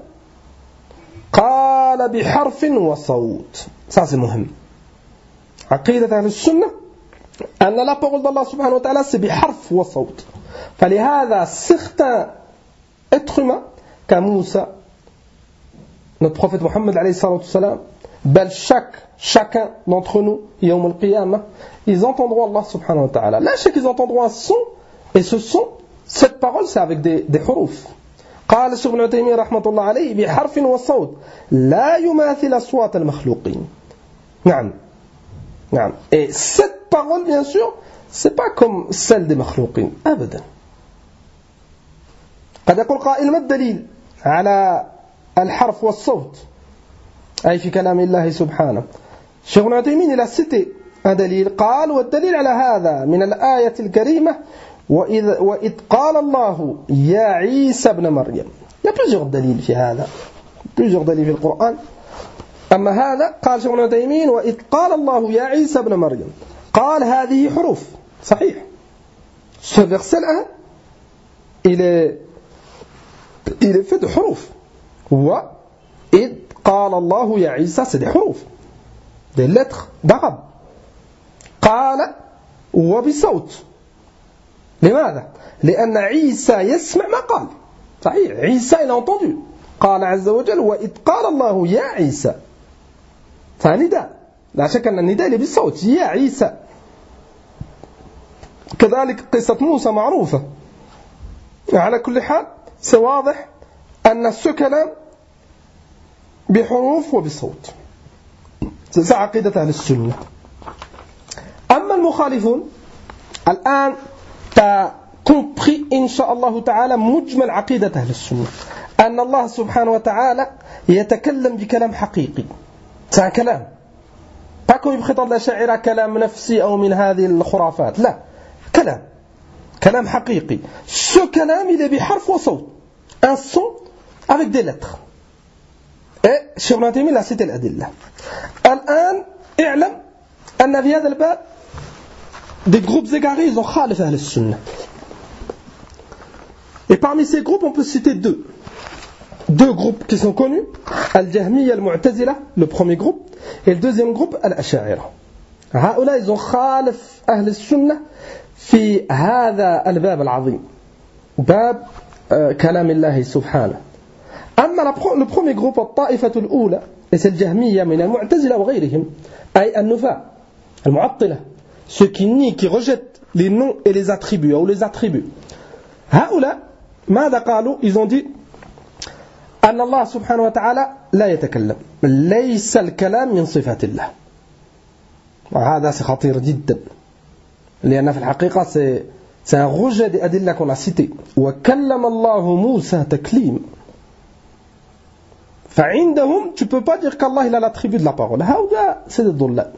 قال بحرف وصوت. Ça c'est مهم. عقيدة أهل السنة أن la parole d'Allah subhanahu wa ta'ala c'est بحرف وصوت. فلهذا certains êtres humains comme Moussa, notre prophète Mohammed alayhi salatu wassalam, bel chaque chacun d'entre nous yawm al-qiyamah, ils entendront Allah subhanahu wa ta'ala. Là chaque ils entendront un son, et ce son, cette parole c'est avec des, des huruf. قال الشيخ ابن تيمية رحمة الله عليه بحرف وصوت لا يماثل أصوات المخلوقين. نعم نعم. Et cette parole bien sûr c'est pas comme celle des makhlouqin أبدا. قد يقول قائل ما الدليل على الحرف والصوت أي في كلام الله سبحانه. الشيخ ابن تيمية il a cité un دليل قال والدليل على هذا من الآية الكريمة وإذ, وإذ قال الله يا عيسى ابن مريم. Il y a plusieurs دليل في هذا, plusieurs دليل في القرآن. أما هذا قال شيخ ابن تيمية وإذ قال الله يا عيسى ابن مريم قال هذه حروف صحيح. Ce verset là il est il est fait de حروف. وإذ قال الله يا عيسى c'est des حروف, des lettres d'arabe. قال وبصوت. لماذا؟ لأن عيسى يسمع ما قال. صحيح عيسى il a entendu. قال عز وجل وإذ قال الله يا عيسى. فنداء لا شك أن النداء اللي بالصوت يا عيسى. كذلك قصة موسى معروفة. على كل حال سواضح أن السكلام بحروف وبصوت. c'est عقيدة أهل السنة. أما المخالفون الآن t'as compris insha'Allah ta'ala مجمل عقيدة أهل السنة أن الله سبحانه وتعالى يتكلم بكلام حقيقي. c'est un كلام pas comme ils prétendent l'Asha'ira كلام نفسي أو من هذه الخرافات. لا, كلام كلام حقيقي. ce كلام il est بحرف وصوت, un son avec des lettres. et Cheikh Ibn Taymiyyah a cité الأدلة. الآن اعلم أن في هذا الباب des groupes égarés, ils ont khalif ahl al-sunnah. Et parmi ces groupes, on peut citer deux. deux groupes qui sont connus, Al-Jahmiyya al-Mu'tazila, le premier groupe, et le deuxième groupe, Al-Ash'ira. هؤلاء ils ont خالف أهل السنة في هذا الباب العظيم باب كلام الله سبحانه. أما le premier groupe الطائفة الأولى et c'est الجهمية من المعتزلة وغيرهم أي النفاة المعطلة, ceux qui nient, qui rejettent les noms et les attributs ou les attributs. هؤلاء ماذا قالوا؟ Ils ont dit أن الله سبحانه وتعالى لا يتكلم, ليس الكلام من صفات الله. وهذا c'est خطير جدا, لأن في الحقيقة c'est c'est un rejet des adillas qu'on a cités. وكلم الله موسى تكليم. فعندهم tu peux pas dire qu'Allah il a l'attribut de la parole. هؤلاء c'est des ضلال,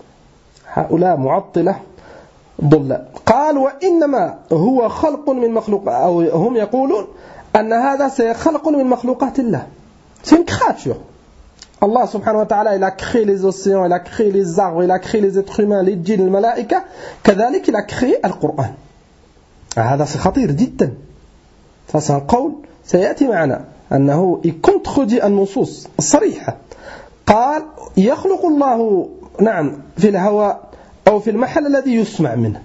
هؤلاء معطلة ضلال. قال وإنما هو خلق من مخلوق, أو هم يقولون أن هذا c'est خلق من مخلوقات الله. C'est une créature. Allah subhanahu wa ta'ala, il a créé les océans, il a créé les arbres, il a créé les êtres humains, les djinns, les malaïkas. كذلك il a créé le Coran. هذا c'est خطير جدا. Ça c'est un قول سيأتي معنا أنه يcontredit النصوص الصريحة. قال يخلق الله نعم في الهواء أو في المحل الذي يسمع منه.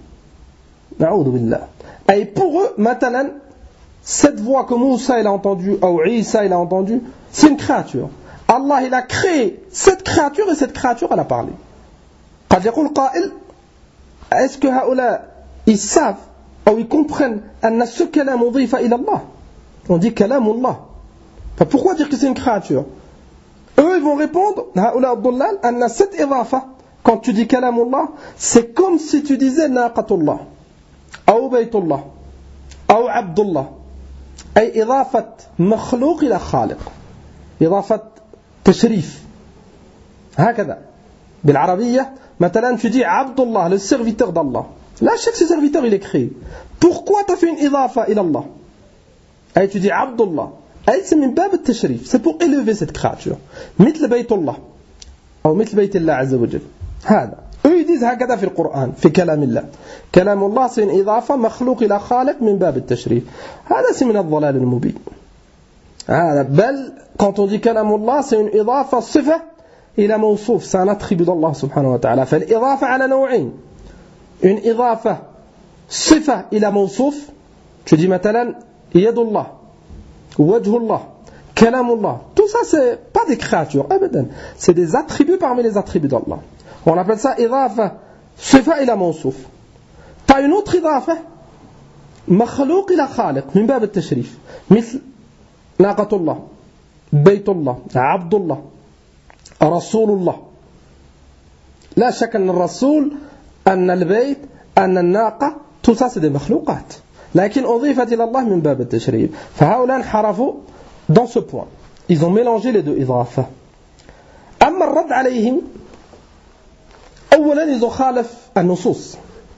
نعوذ بالله. أي pour eux مثلا cette voix que Moussa il a entendue ou Isa il a entendue, c'est une créature. Allah il a créé cette créature et cette créature elle a parlé. قد يقول قائل est-ce que هؤلاء ils savent ou ils comprennent أن ce كلام مضيف إلى الله? On dit كلام الله. Pourquoi dire que c'est une créature? Eux ils vont répondre هؤلاء الضلال أن cette إضافة quand tu dis كلام الله c'est comme si tu disais ناقة الله أو بيت الله أو عبد الله, أي إضافة مخلوق إلى خالق, إضافة تشريف. هكذا بالعربية مثلا tu dis عبد الله, le serviteur d'Allah. Là chaque serviteur il est créé. Pourquoi tu as fait une إضافة إلى الله? أي tu dis عبد الله, أي c'est من باب التشريف, c'est pour élever cette créature. مثل بيت الله أو مثل بيت الله عز وجل. هذا eux ils disent هكذا في القرآن في كلام الله. كلام الله c'est une إضافة مخلوق إلى خالق من باب التشريف. هذا c'est من الضلال المبين. هذا بل quand on dit كلام الله c'est une إضافة صفة إلى موصوف, c'est un attribut d'Allah سبحانه وتعالى. فالإضافة على نوعين, une إضافة صفة إلى موصوف, tu dis مثلا يد الله, وجه الله, كلام الله, tout ça c'est pas des créatures, أبدا, c'est des attributs parmi les attributs d'Allah. On appelle ça إضافة صفة إلى موصوف. t'as une autre إضافة مخلوق إلى خالق من باب التشريف, مثل ناقة الله, بيت الله, عبد الله, رسول الله. لا شك أن الرسول, أن البيت, أن الناقة, tout ça c'est des مخلوقات, لكن أضيفت إلى الله من باب التشريف. فهؤلاء انحرفوا dans ce point, ils ont mélangé les deux إضافة. أما الرد عليهم, أولا ils ont خالف النصوص,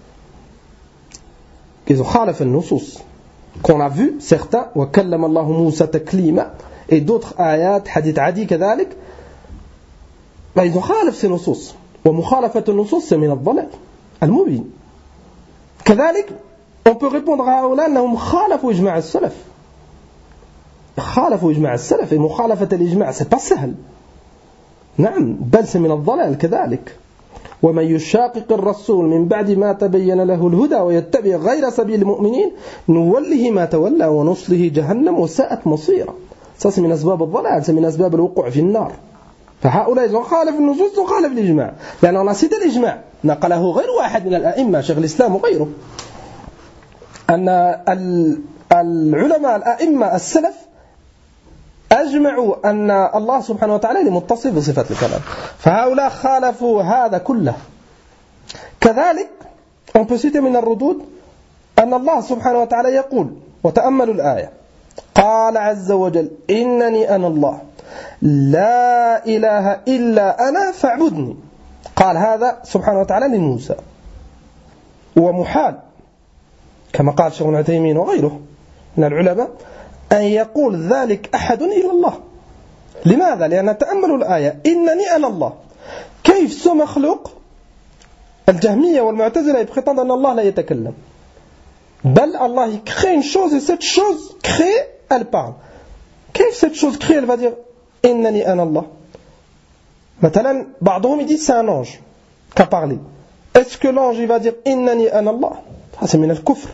ils ont خالف النصوص qu'on a vu certains, وكلم الله موسى تكليما, et d'autres آيات حديث عدي كذلك. bah, ils ont خالف ces نصوص, ومخالفة النصوص c'est من الضلال المبين. كذلك on peut répondre à هؤلاء أنهم خالفوا إجماع السلف, خالفوا إجماع السلف, et مخالفة الإجماع c'est pas سهل, نعم, بل c'est من الضلال كذلك. ومن يشاقق الرسول من بعد ما تبين له الهدى ويتبع غير سبيل المؤمنين نوله ما تولى ونصله جهنم وساءت مصيرا. Ça c'est من أسباب الضلال, c'est من أسباب الوقوع في النار. فهؤلاء ils ont خالف النصوص وخالف الإجماع, لأن on a cité الإجماع نقله غير واحد من الأئمة شيخ الإسلام وغيره, أن العلماء الأئمة السلف أجمعوا أن الله سبحانه وتعالى متصف بصفة الكلام. فهؤلاء خالفوا هذا كله. كذلك on peut citer من الردود أن الله سبحانه وتعالى يقول, وتأملوا الآية, قال عز وجل إنني أنا الله لا إله إلا أنا فاعبدني. قال هذا سبحانه وتعالى لموسى, ومحال كما قال شيخ ابن عثيمين وغيره من العلماء أن يقول ذلك أحد إلا الله. لماذا؟ لأن تأملوا الآية إنني أنا الله. كيف ce مخلوق الجهمية والمعتزلة يبخطون أن الله لا يتكلم, بل Allah il crée une chose et cette chose créée elle parle. كيف cette chose créée elle va dire إنني أنا الله. مثلا بعضهم il dit c'est un ange qui a parlé. Est-ce que l'ange il va dire إنني أنا الله? Ça c'est من الكفر.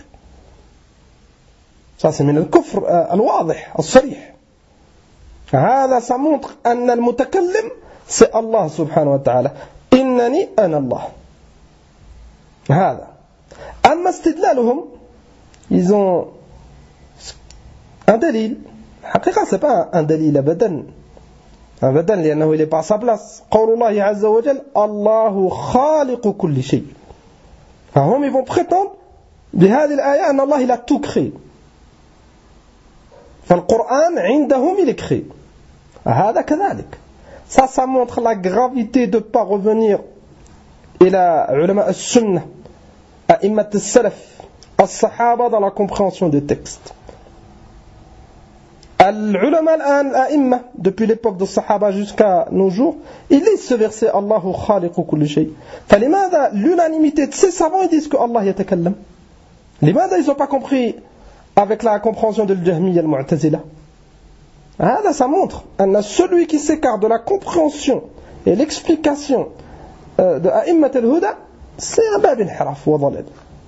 Ça c'est من الكفر الواضح الصريح. هذا ça montre أن المتكلم c'est Allah سبحانه وتعالى. إنني أنا الله. هذا. أما استدلالهم ils ont un دليل. حقيقة c'est pas un دليل أبدا. أبدا لأنه il est pas à sa place. قول الله عز وجل الله خالق كل شيء. فهم ils vont prétendre بهذه الآية أن الله il a tout créé. فالقرآن عندهم il est créé. هذا كذلك. Ça, ça montre la gravité de ne pas revenir إلى علماء السنة أئمة السلف الصحابة dans la compréhension des textes. العلماء الآن الأئمة depuis l'époque des Sahaba jusqu'à nos jours, ils lisent ce verset الله خالق كل شيء. فلماذا l'unanimité de ces savants ils disent que Allah يتكلم؟ لماذا ils n'ont pas compris avec la compréhension de l'Jahmiyya al-Mu'tazila? هذا ça montre أن celui qui s'écarte de la compréhension et l'explication de أئمة الهدى c'est un باب انحراف وضلال.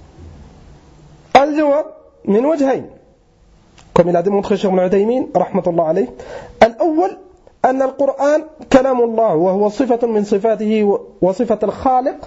الجواب من وجهين comme il a démontré Cheikh Ibn Uthaymin رحمة الله عليه. الأول أن القرآن كلام الله وهو صفة من صفاته وصفة الخالق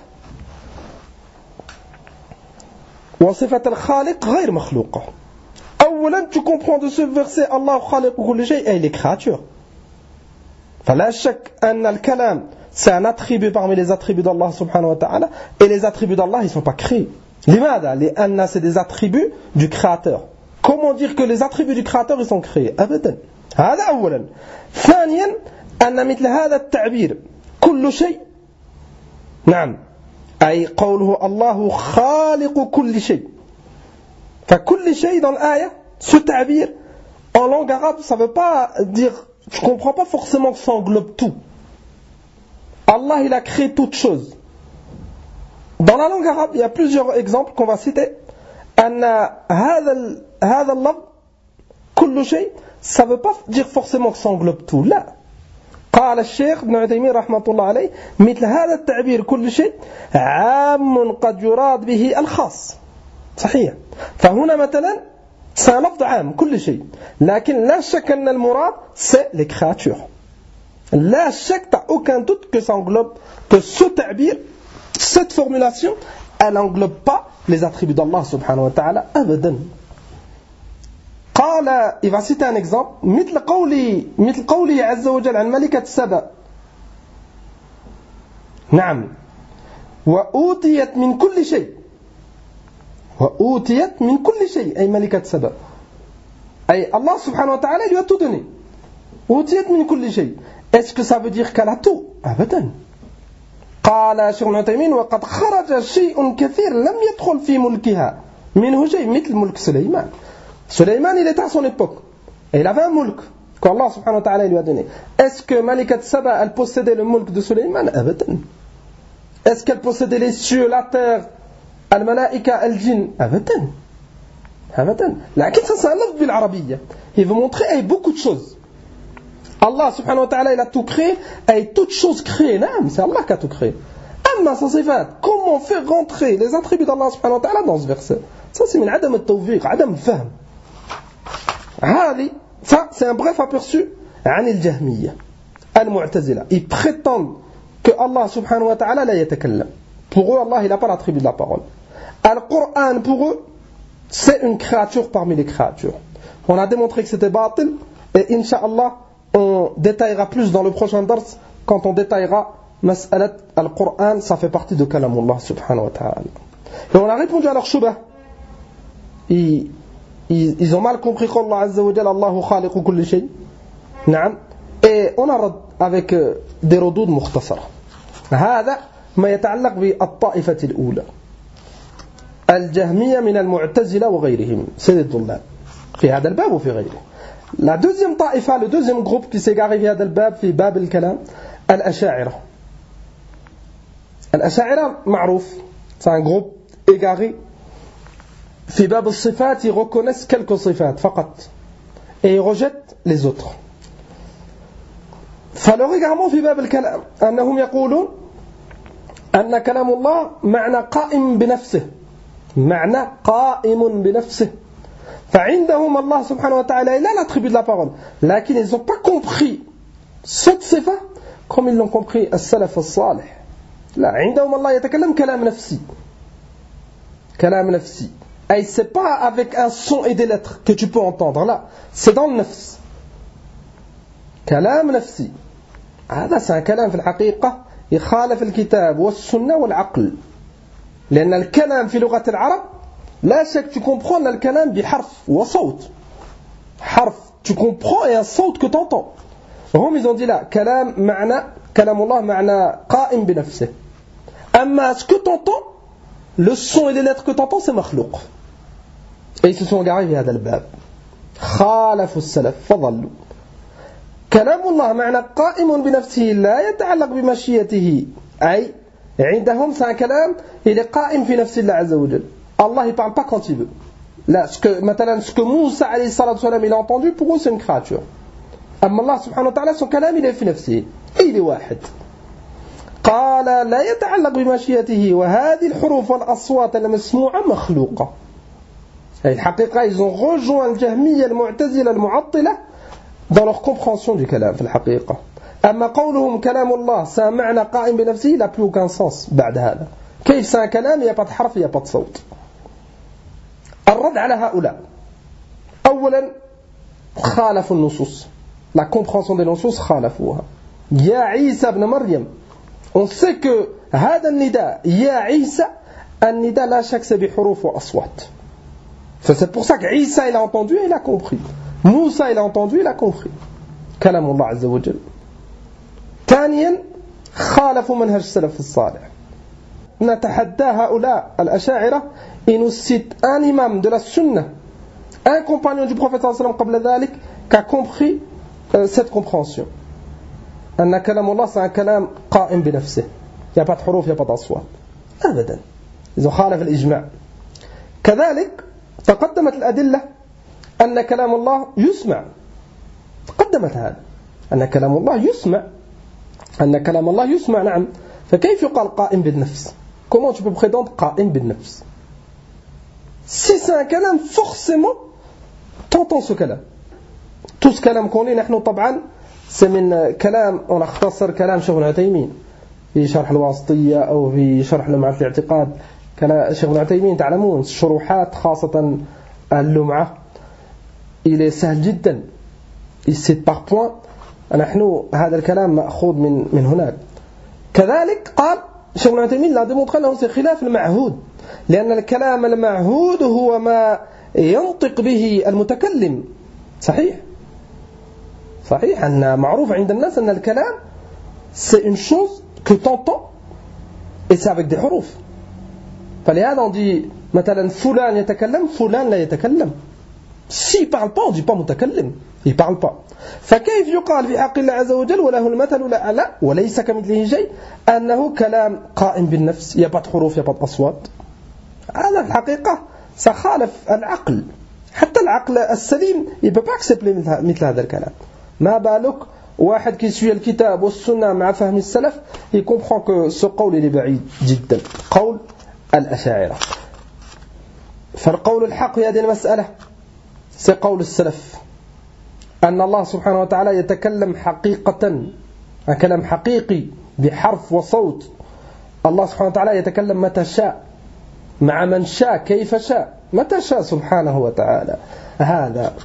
وصفة الخالق غير مخلوقة. أولا tu comprends de ce verset الله خالق كل شيء أي les créatures. فلا شك أن الكلام c'est un attribut parmi les attributs d'Allah subhanahu wa ta'ala et les attributs d'Allah ils ne sont pas créés. لماذا؟ لأن c'est des attributs du créateur. Comment dire que les attributs du créateur ils sont créés? أبدا. هذا أولا. ثانيا أن مثل هذا التعبير كل شيء نعم أي قوله الله خالق كل شيء. فكل شيء dans l'ayah ce تعبير en langue arabe ça veut pas dire tu comprends pas forcément que ça englobe tout. Allah il a créé toutes choses. Dans la langue arabe il y a plusieurs exemples qu'on va citer. أن هذا هذا اللفظ كل شيء ça veut pas dire forcément que ça englobe tout. لا. قال الشيخ ابن عثيمين رحمة الله عليه مثل هذا التعبير كل شيء عام قد يراد به الخاص. صحيح. فهنا مثلا c'est un لفظ عام كل شيء لكن لا شك أن المراد c'est les créatures. لا شك t'as aucun doute que ça englobe que ce تعبير cette formulation elle englobe pas les attributs d'Allah subhanahu wa ta'ala أبدا. قال il va citer un exemple مثل قولي مثل قوله عز وجل عن ملكة سبأ نعم وأوتيت من كل شيء وأوتيت من كل شيء أي ملكة سبأ أي الله سبحانه وتعالى lui a tout donné. أوتيت من كل شيء. Est-ce que ça veut dire qu'elle a tout? أبدا. قال شيخ ابن عثيمين وقد خرج شيء كثير لم يدخل في ملكها منه شيء مثل ملك سليمان. Sulayman il était à son époque et il avait un mulk qu'Allah subhanahu wa ta'ala lui a donné. Est-ce que Malikat Saba elle possédait le mulk de Sulayman? Abadan. Est-ce qu'elle possédait les cieux, la terre, al-malaika, al-jinn? Abadan. Abadan. Lakin ça c'est un lafz bil arabiyya. Il veut montrer hey, beaucoup de choses. Allah subhanahu wa ta'ala il a tout créé et toutes choses créées. Non, c'est Allah qui a tout créé. Amma sa sifat, comment faire rentrer les attributs d'Allah subhanahu wa ta'ala dans ce verset? Ça c'est min adam al-tawfiq, adam al-fahm. Ça, c'est un bref aperçu عن الجهمية المعتزلة. Ils prétendent que Allah subhanahu wa ta'ala la yatakallam. Pour eux, Allah il n'a pas l'attribut de la parole. Al-Qur'an pour eux, c'est une créature parmi les créatures. On a démontré que c'était batil et Inch'Allah, on détaillera plus dans le prochain dars quand on détaillera Mas'alat al-Qur'an, ça fait partie de Kalamullah subhanahu wa ta'ala. Et on a répondu à leur shubha. Ils Ils, ils ont mal compris qu'Allah Azza wa Jalla Allahu khaliqu kulli shay. نعم. Et on a avec des ردود مختصرة. هذا ما يتعلق بالطائفة الأولى. الجهمية من المعتزلة وغيرهم. C'est des ضلال. في هذا الباب وفي غيره. La deuxième طائفة, le deuxième groupe qui s'est égaré في هذا الباب في باب الكلام الأشاعرة. الأشاعرة معروف. C'est un groupe égaré. في باب الصفات ils reconnaissent quelques صفات فقط et ils rejettent les autres. فلو également في باب الكلام أنهم يقولون أن كلام الله معنى قائم بنفسه معنى قائم بنفسه فعندهم الله سبحانه وتعالى il a l'attribut de la parole لكن ils n'ont pas compris cette sifa comme ils l'ont compris السلف الصالح لا عندهم الله يتكلم كلام نفسي كلام نفسي أي c'est pas avec un son et des lettres que tu peux entendre là c'est dans le nafs كلام نفسي هذا c'est un كلام في الحقيقة يخالف الكتاب والسنة والعقل لأن الكلام في لغة العرب لا شك tu comprends الكلام بحرف وصوت حرف tu comprends et un صوت que t'entends هم ils ont dit là كلام معنى كلام الله معنى قائم بنفسه أما ce que t'entends le son et les lettres que t'entends c'est مخلوق et ils se sont égarés في هذا الباب خالفوا السلف فضلوا كلام الله معنى قائم بنفسه لا يتعلق بمشيئته أي عندهم c'est un كلام il est قائم في نفس الله عز وجل Allah il parle pas quand il veut là ce que مثلا ce que Moussa alayhi salatu salam il a entendu pour eux c'est une créature أما الله سبحانه وتعالى son كلام il est في نفسه et il est واحد قال لا يتعلق بمشيئته وهذه الحروف والأصوات المسموعة مخلوقة أي الحقيقة ils ont rejoint الجهمية المعتزلة المعطلة dans leur compréhension du kalam في الحقيقة أما قولهم كلام الله c'est un معنى قائم بنفسه il n'a plus aucun sens بعد هذا كيف c'est un كلام il n'y a pas de حرف il n'y a pas de صوت الرد على هؤلاء أولا خالفوا النصوص la compréhension des نصوص خالفوها يا عيسى ابن مريم on sait que هذا النداء يا عيسى النداء لا شك c'est بحروف وأصوات c'est pour ça que Isa il a entendu et il a compris Moussa il a entendu il a compris كلام الله عز وجل ثانيا خالفوا منهج السلف الصالح نتحدى هؤلاء الأشاعرة ils nous citent un imam de la sunna un compagnon du prophète صلى الله عليه وسلم قبل ذلك qui a compris euh, cette compréhension أن كلام الله c'est un كلام قائم بنفسه il n'y a pas de حروف il n'y a pas d'aswat أبدا ils ont خالف الإجماع كذلك تقدمت الأدلة أن كلام الله يسمع تقدمت هذا أن كلام الله يسمع أن كلام الله يسمع نعم فكيف يقال قائم بالنفس comment tu peux prétendre قائم بالنفس si c'est un كلام forcément t'entends ce كلام tout ce كلام qu'on lit نحن طبعا c'est من كلام on اختصر كلام شيخ ابن عثيمين في شرح الواسطية أو في شرح لمعة الاعتقاد كان شيخ ابن عثيمين تعلمون الشروحات خاصة اللمعة il est سهل جدا il cite par point نحن هذا الكلام مأخوذ من من هناك كذلك قال شيخ ابن عثيمين لا démontré أنه c'est خلاف المعهود لأن الكلام المعهود هو ما ينطق به المتكلم صحيح صحيح أن معروف عند الناس أن الكلام c'est une chose que t'entends et c'est avec des حروف فلهذا on dit مثلا فلان يتكلم فلان لا يتكلم s'il parle pas on dit pas متكلم il parle pas فكيف يقال في حق الله عز وجل وله المثل الأعلى وليس كمثله شيء أنه كلام قائم بالنفس يا pas de حروف يا pas de أصوات هذا الحقيقة سخالف العقل حتى العقل السليم il peut pas accepter مثل هذا الكلام ما بالك واحد qui suit الكتاب والسنة مع فهم السلف il comprend que ce قول il est بعيد جدا قول الأشاعرة فالقول الحق في هذه المسألة c'est قول السلف أن الله سبحانه وتعالى يتكلم حقيقة un كلام حقيقي بحرف وصوت الله سبحانه وتعالى يتكلم متى شاء مع من شاء كيف شاء متى شاء سبحانه وتعالى هذا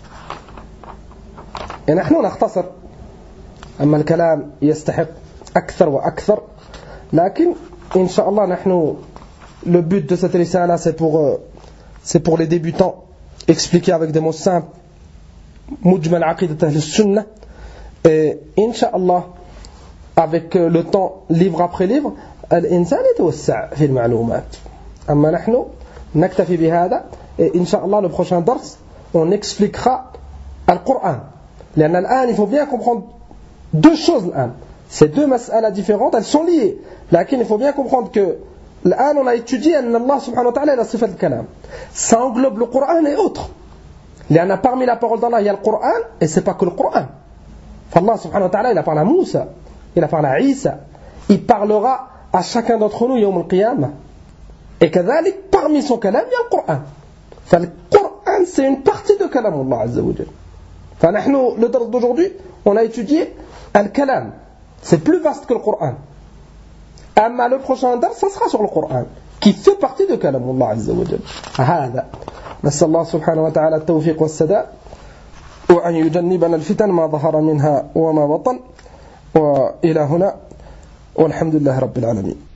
نحن نختصر أما الكلام يستحق أكثر وأكثر لكن إن شاء الله نحن le but de cette risala c'est pour euh, c'est pour les débutants expliquer avec des mots simples مجمل عقيدة أهل السنة et Inch'Allah avec le temps livre après livre الإنسان يتوسع في المعلومات أما نحن نكتفي بهذا et Inch'Allah le prochain درس on expliquera القرآن لأن الآن il faut bien comprendre deux choses الآن ces deux مسألة différentes elles sont liées لكن il faut bien comprendre que الآن on a étudié أن الله سبحانه وتعالى a la صفة الكلام ça englobe le Coran et autres لأن parmi la parole d'Allah il y a le Coran et c'est pas que le Coran. Allah subhanahu wa ta'ala il a parlé à Moussa, il a parlé à Isa, il parlera à chacun d'entre nous يوم القيامة. Et كذلك parmi son kalam il y a le Coran. فالقرآن c'est une partie de kalam Allah azza wa jalla. فنحن le dars d'aujourd'hui on a étudié al-kalam, c'est plus vaste que le Coran. أما le prochain dars ça sera sur le Coran qui fait partie de kalam Allah azza wa jalla. هذا نسأل الله سبحانه وتعالى التوفيق والسداد وأن يجنبنا الفتن ما ظهر منها وما بطن وإلى هنا والحمد لله رب العالمين.